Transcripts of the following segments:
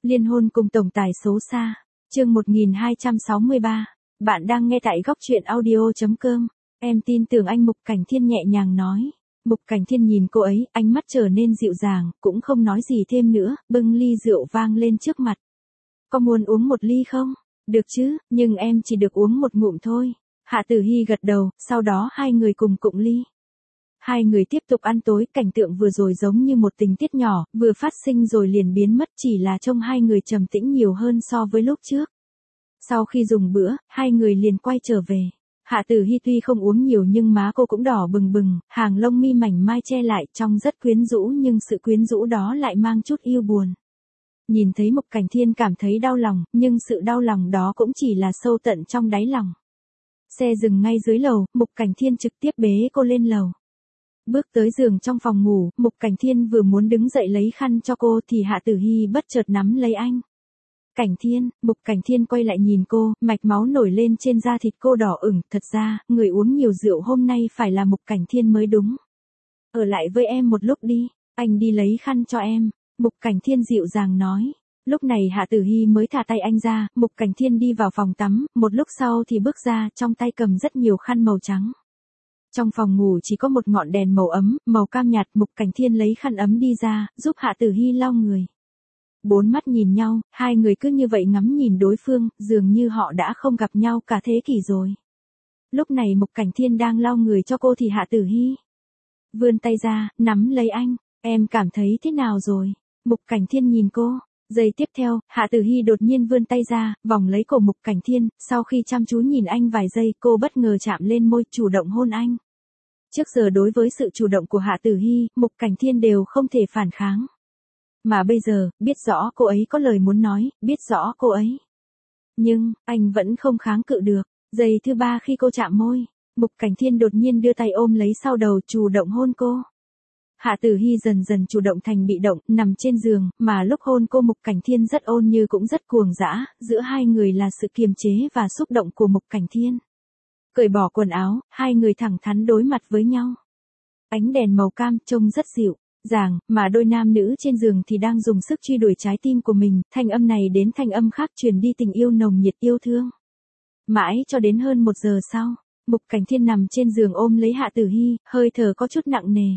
Liên hôn cùng tổng tài xấu xa. Chương 1263. Bạn đang nghe tại góc truyện audio.com. Em tin tưởng anh, Mục Cảnh Thiên nhẹ nhàng nói. Mục Cảnh Thiên nhìn cô ấy, ánh mắt trở nên dịu dàng, cũng không nói gì thêm nữa, bưng ly rượu vang lên trước mặt. Có muốn uống một ly không? Được chứ, nhưng em chỉ được uống một ngụm thôi. Hạ Tử Hy gật đầu, sau đó hai người cùng cụng ly. Hai người tiếp tục ăn tối, cảnh tượng vừa rồi giống như một tình tiết nhỏ, vừa phát sinh rồi liền biến mất, chỉ là trông hai người trầm tĩnh nhiều hơn so với lúc trước. Sau khi dùng bữa, hai người liền quay trở về. Hạ Tử Hy tuy không uống nhiều nhưng má cô cũng đỏ bừng bừng, hàng lông mi mảnh mai che lại, trông rất quyến rũ, nhưng sự quyến rũ đó lại mang chút yêu buồn. Nhìn thấy Mục Cảnh Thiên cảm thấy đau lòng, nhưng sự đau lòng đó cũng chỉ là sâu tận trong đáy lòng. Xe dừng ngay dưới lầu, Mục Cảnh Thiên trực tiếp bế cô lên lầu. Bước tới giường trong phòng ngủ, Mục Cảnh Thiên vừa muốn đứng dậy lấy khăn cho cô thì Hạ Tử Hy bất chợt nắm lấy anh. Cảnh Thiên, Mục Cảnh Thiên quay lại nhìn cô, mạch máu nổi lên trên da thịt cô đỏ ửng, thật ra, người uống nhiều rượu hôm nay phải là Mục Cảnh Thiên mới đúng. Ở lại với em một lúc đi, anh đi lấy khăn cho em, Mục Cảnh Thiên dịu dàng nói. Lúc này Hạ Tử Hy mới thả tay anh ra, Mục Cảnh Thiên đi vào phòng tắm, một lúc sau thì bước ra, trong tay cầm rất nhiều khăn màu trắng. Trong phòng ngủ chỉ có một ngọn đèn màu ấm, màu cam nhạt, Mục Cảnh Thiên lấy khăn ấm đi ra, giúp Hạ Tử Hy lau người. Bốn mắt nhìn nhau, hai người cứ như vậy ngắm nhìn đối phương, dường như họ đã không gặp nhau cả thế kỷ rồi. Lúc này Mục Cảnh Thiên đang lau người cho cô thì Hạ Tử Hy vươn tay ra, nắm lấy anh, em cảm thấy thế nào rồi? Mục Cảnh Thiên nhìn cô. Giây tiếp theo, Hạ Tử Hy đột nhiên vươn tay ra, vòng lấy cổ Mục Cảnh Thiên, sau khi chăm chú nhìn anh vài giây, cô bất ngờ chạm lên môi, chủ động hôn anh. Trước giờ đối với sự chủ động của Hạ Tử Hy, Mục Cảnh Thiên đều không thể phản kháng. Mà bây giờ, biết rõ cô ấy có lời muốn nói, biết rõ cô ấy. Nhưng, anh vẫn không kháng cự được. Giây thứ ba khi cô chạm môi, Mục Cảnh Thiên đột nhiên đưa tay ôm lấy sau đầu, chủ động hôn cô. Hạ Tử Hy dần dần chủ động thành bị động, nằm trên giường, mà lúc hôn cô Mục Cảnh Thiên rất ôn như cũng rất cuồng dã, giữa hai người là sự kiềm chế và xúc động của Mục Cảnh Thiên. Cởi bỏ quần áo, hai người thẳng thắn đối mặt với nhau. Ánh đèn màu cam trông rất dịu dàng, mà đôi nam nữ trên giường thì đang dùng sức truy đuổi trái tim của mình, thanh âm này đến thanh âm khác truyền đi tình yêu nồng nhiệt yêu thương. Mãi cho đến hơn 1 giờ sau, Mục Cảnh Thiên nằm trên giường ôm lấy Hạ Tử Hy, hơi thở có chút nặng nề.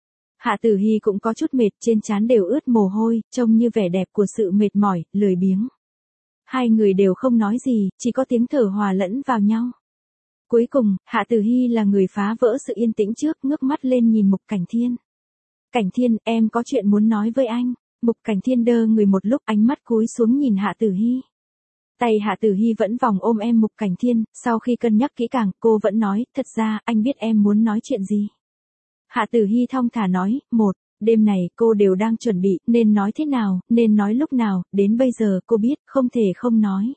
Hạ Tử Hy cũng có chút mệt, trên trán đều ướt mồ hôi, trông như vẻ đẹp của sự mệt mỏi, lười biếng. Hai người đều không nói gì, chỉ có tiếng thở hòa lẫn vào nhau. Cuối cùng, Hạ Tử Hy là người phá vỡ sự yên tĩnh trước, ngước mắt lên nhìn Mục Cảnh Thiên. Cảnh Thiên, em có chuyện muốn nói với anh. Mục Cảnh Thiên đơ người một lúc, ánh mắt cúi xuống nhìn Hạ Tử Hy. Tay Hạ Tử Hy vẫn vòng ôm em Mục Cảnh Thiên, sau khi cân nhắc kỹ càng, cô vẫn nói, thật ra, anh biết em muốn nói chuyện gì. Hạ Tử Hy thong thả nói, đêm này cô đều đang chuẩn bị, nên nói thế nào, nên nói lúc nào, đến bây giờ cô biết, không thể không nói.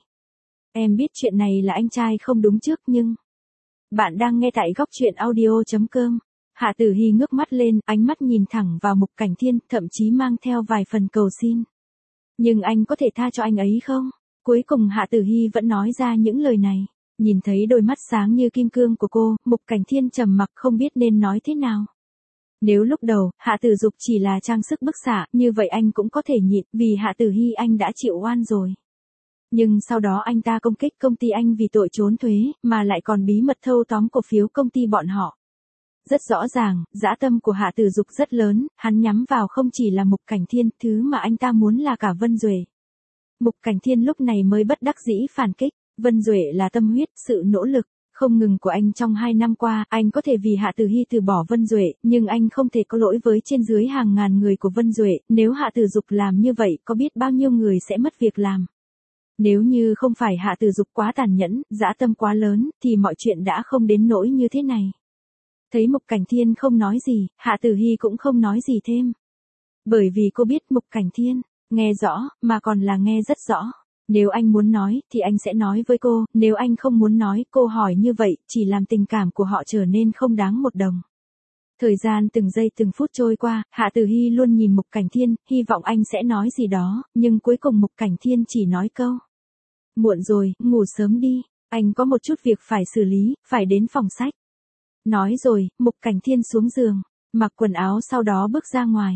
Em biết chuyện này là anh trai không đúng trước nhưng... Bạn đang nghe tại góc truyện audio.com. Hạ Tử Hy ngước mắt lên, ánh mắt nhìn thẳng vào Mục Cảnh Thiên, thậm chí mang theo vài phần cầu xin. Nhưng anh có thể tha cho anh ấy không? Cuối cùng Hạ Tử Hy vẫn nói ra những lời này. Nhìn thấy đôi mắt sáng như kim cương của cô, Mục Cảnh Thiên trầm mặc không biết nên nói thế nào. Nếu lúc đầu, Hạ Tử Dục chỉ là trang sức bức xạ, như vậy anh cũng có thể nhịn, vì Hạ Tử Hy anh đã chịu oan rồi. Nhưng sau đó anh ta công kích công ty anh vì tội trốn thuế, mà lại còn bí mật thâu tóm cổ phiếu công ty bọn họ. Rất rõ ràng, dã tâm của Hạ Tử Dục rất lớn, hắn nhắm vào không chỉ là Mục Cảnh Thiên, thứ mà anh ta muốn là cả Vân Duệ. Mục Cảnh Thiên lúc này mới bất đắc dĩ phản kích, Vân Duệ là tâm huyết, sự nỗ lực không ngừng của anh trong 2 năm qua, anh có thể vì Hạ Tử Hy từ bỏ Vân Duệ, nhưng anh không thể có lỗi với trên dưới hàng ngàn người của Vân Duệ, nếu Hạ Tử Dục làm như vậy, có biết bao nhiêu người sẽ mất việc làm. Nếu như không phải Hạ Tử Dục quá tàn nhẫn, dã tâm quá lớn, thì mọi chuyện đã không đến nỗi như thế này. Thấy Mục Cảnh Thiên không nói gì, Hạ Tử Hy cũng không nói gì thêm. Bởi vì cô biết Mục Cảnh Thiên nghe rõ, mà còn là nghe rất rõ. Nếu anh muốn nói, thì anh sẽ nói với cô, nếu anh không muốn nói, cô hỏi như vậy, chỉ làm tình cảm của họ trở nên không đáng một đồng. Thời gian từng giây từng phút trôi qua, Hạ Tử Hy luôn nhìn Mục Cảnh Thiên, hy vọng anh sẽ nói gì đó, nhưng cuối cùng Mục Cảnh Thiên chỉ nói câu. Muộn rồi, ngủ sớm đi, anh có một chút việc phải xử lý, phải đến phòng sách. Nói rồi, Mục Cảnh Thiên xuống giường, mặc quần áo sau đó bước ra ngoài.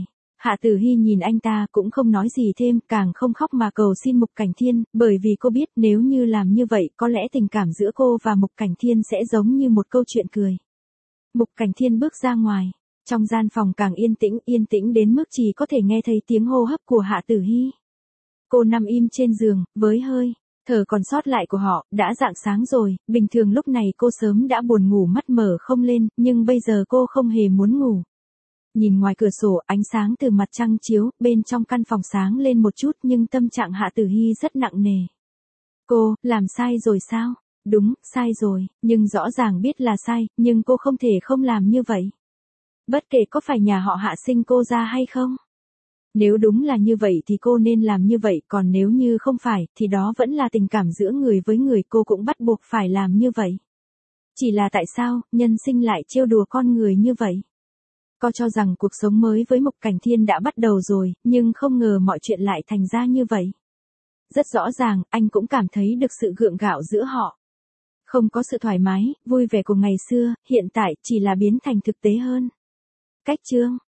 Hạ Tử Hy nhìn anh ta cũng không nói gì thêm, càng không khóc mà cầu xin Mục Cảnh Thiên, bởi vì cô biết nếu như làm như vậy có lẽ tình cảm giữa cô và Mục Cảnh Thiên sẽ giống như một câu chuyện cười. Mục Cảnh Thiên bước ra ngoài, trong gian phòng càng yên tĩnh đến mức chỉ có thể nghe thấy tiếng hô hấp của Hạ Tử Hy. Cô nằm im trên giường, với hơi thở còn sót lại của họ, đã rạng sáng rồi, bình thường lúc này cô sớm đã buồn ngủ mắt mở không lên, nhưng bây giờ cô không hề muốn ngủ. Nhìn ngoài cửa sổ, ánh sáng từ mặt trăng chiếu, bên trong căn phòng sáng lên một chút nhưng tâm trạng Hạ Tử Hy rất nặng nề. Cô, làm sai rồi sao? Đúng, sai rồi, nhưng rõ ràng biết là sai, nhưng cô không thể không làm như vậy. Bất kể có phải nhà họ Hạ sinh cô ra hay không. Nếu đúng là như vậy thì cô nên làm như vậy, còn nếu như không phải, thì đó vẫn là tình cảm giữa người với người, cô cũng bắt buộc phải làm như vậy. Chỉ là tại sao, nhân sinh lại trêu đùa con người như vậy? Cô cho rằng cuộc sống mới với Mục Cảnh Thiên đã bắt đầu rồi, nhưng không ngờ mọi chuyện lại thành ra như vậy. Rất rõ ràng, anh cũng cảm thấy được sự gượng gạo giữa họ. Không có sự thoải mái, vui vẻ của ngày xưa, hiện tại chỉ là biến thành thực tế hơn. Cách chương